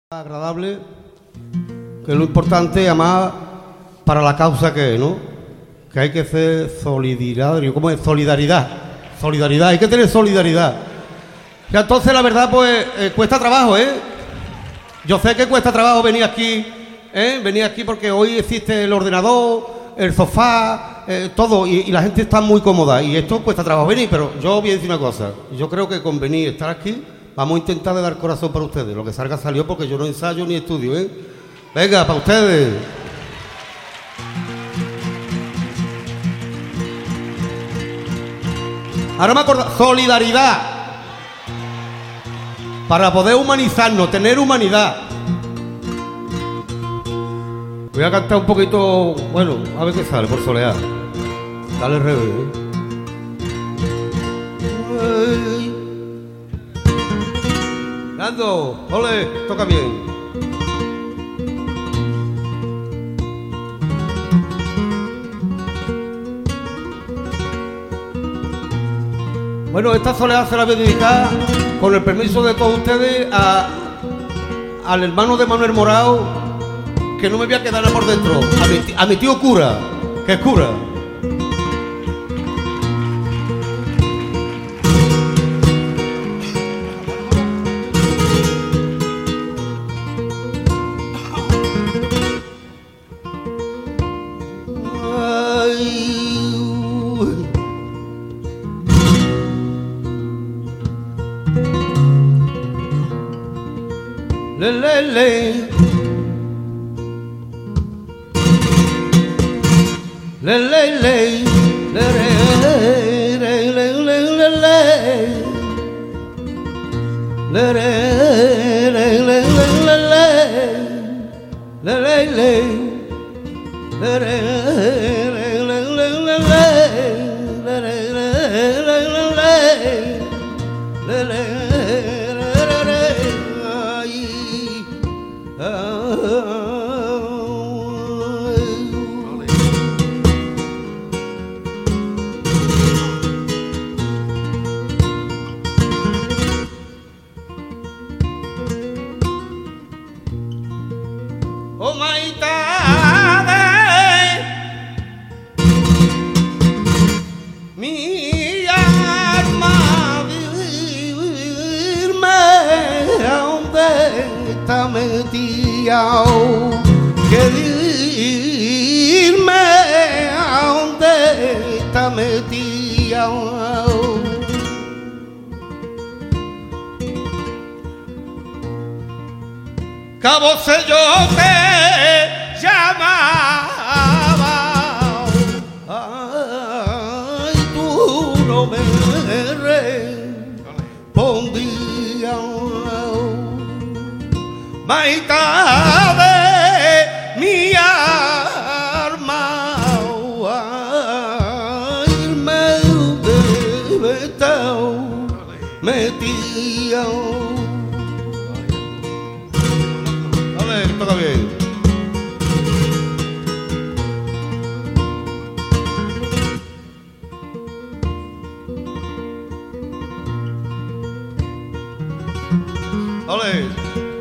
agradable, que es lo importante, además, para la causa que es, ¿no? Que hay que ser solidario. ¿Cómo es? Solidaridad. Solidaridad, hay que tener solidaridad. Y entonces, la verdad, pues, cuesta trabajo, ¿eh? Yo sé que cuesta trabajo venir aquí, venir aquí porque hoy existe el ordenador, el sofá, todo, y la gente está muy cómoda. Y esto cuesta trabajo venir, pero yo voy a decir una cosa. Yo creo que con venir, estar aquí, vamos a intentar de dar corazón para ustedes. Lo que salga salió porque yo no ensayo ni estudio, ¿eh? Venga, para ustedes. Ahora me acuerdo, solidaridad. Para poder humanizarnos, tener humanidad. Voy a cantar un poquito, bueno, a ver qué sale, por solear. Dale el revés, Nando, ole, toca bien. Bueno, esta soledad se la voy a dedicar, con el permiso de todos ustedes, al hermano de Manuel Morao, que no me voy a quedar por dentro, a mi tío cura, que es cura. Le le le le le le oh maitade, mi alma vivirme a donde está metida, que irme a donde está metida. Cabo se yo te llamaba, ay, tú no me respondías, maitade mi alma, ay, me debe estar metida. Toca bien. Ole.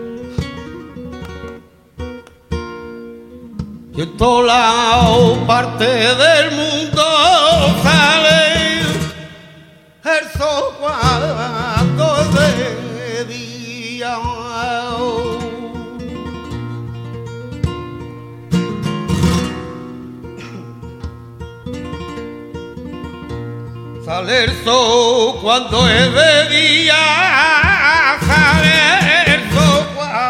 Y en toda la parte del mundo sale el sol cuando es de día. Sale el sol cuando es de día, sale el sol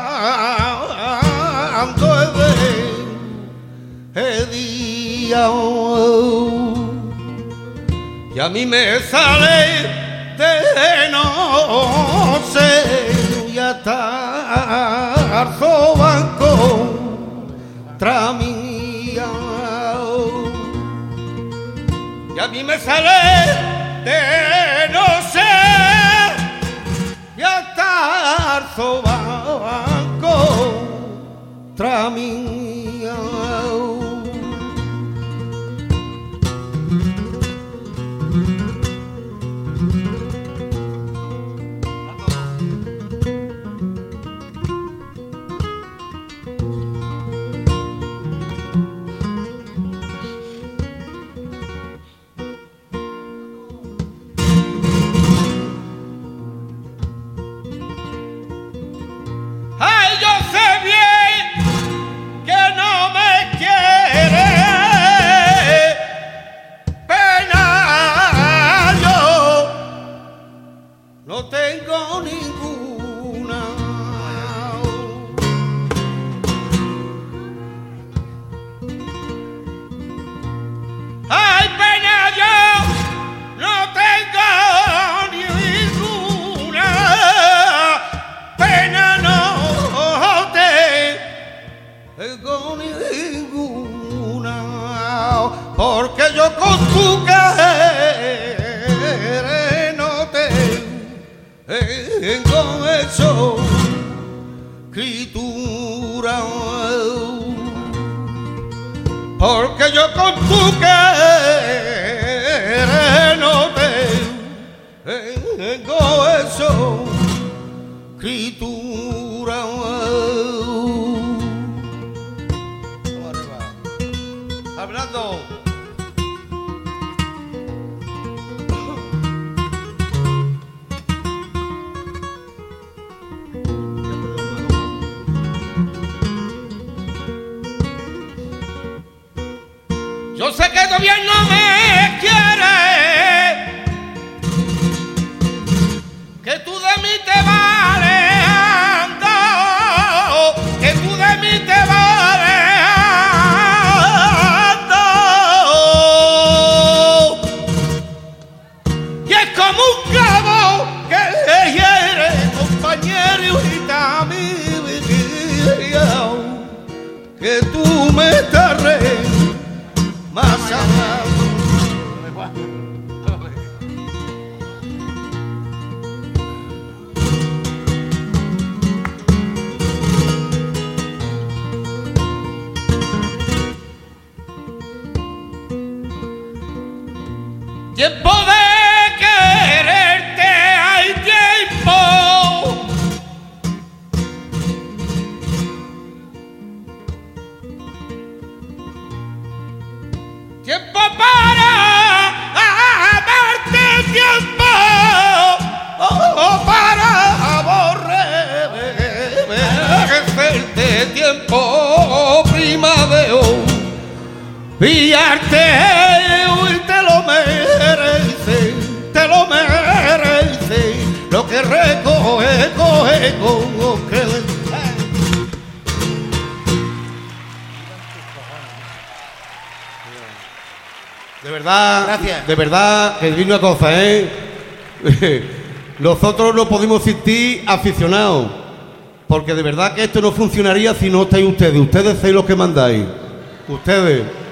cuando es de día. Y a mí me sale de noche y hasta soban contra mí. Y a mí me sale de noche y hasta soban contra mí. escritura, porque yo con tu querer no tengo eso, escritura. Vamos arriba. Hablando. Yo sé que el gobierno me quiere, que tú de mí te vales, ando, que tú de mí te vales, ando. Y es como un clavo que hiere, compañero, y también que tú me estás más allá. Tiempo de quererte, hay tiempo. Tiempo para amarte, tiempo para aborrecerte, tiempo prima de hoy, pillarte y te lo mereces, lo que recoge, coge con que de verdad, gracias. De verdad, que vino una cosa, nosotros no podemos sentir aficionados, porque de verdad que esto no funcionaría si no estáis ustedes. Ustedes sois los que mandáis. Ustedes.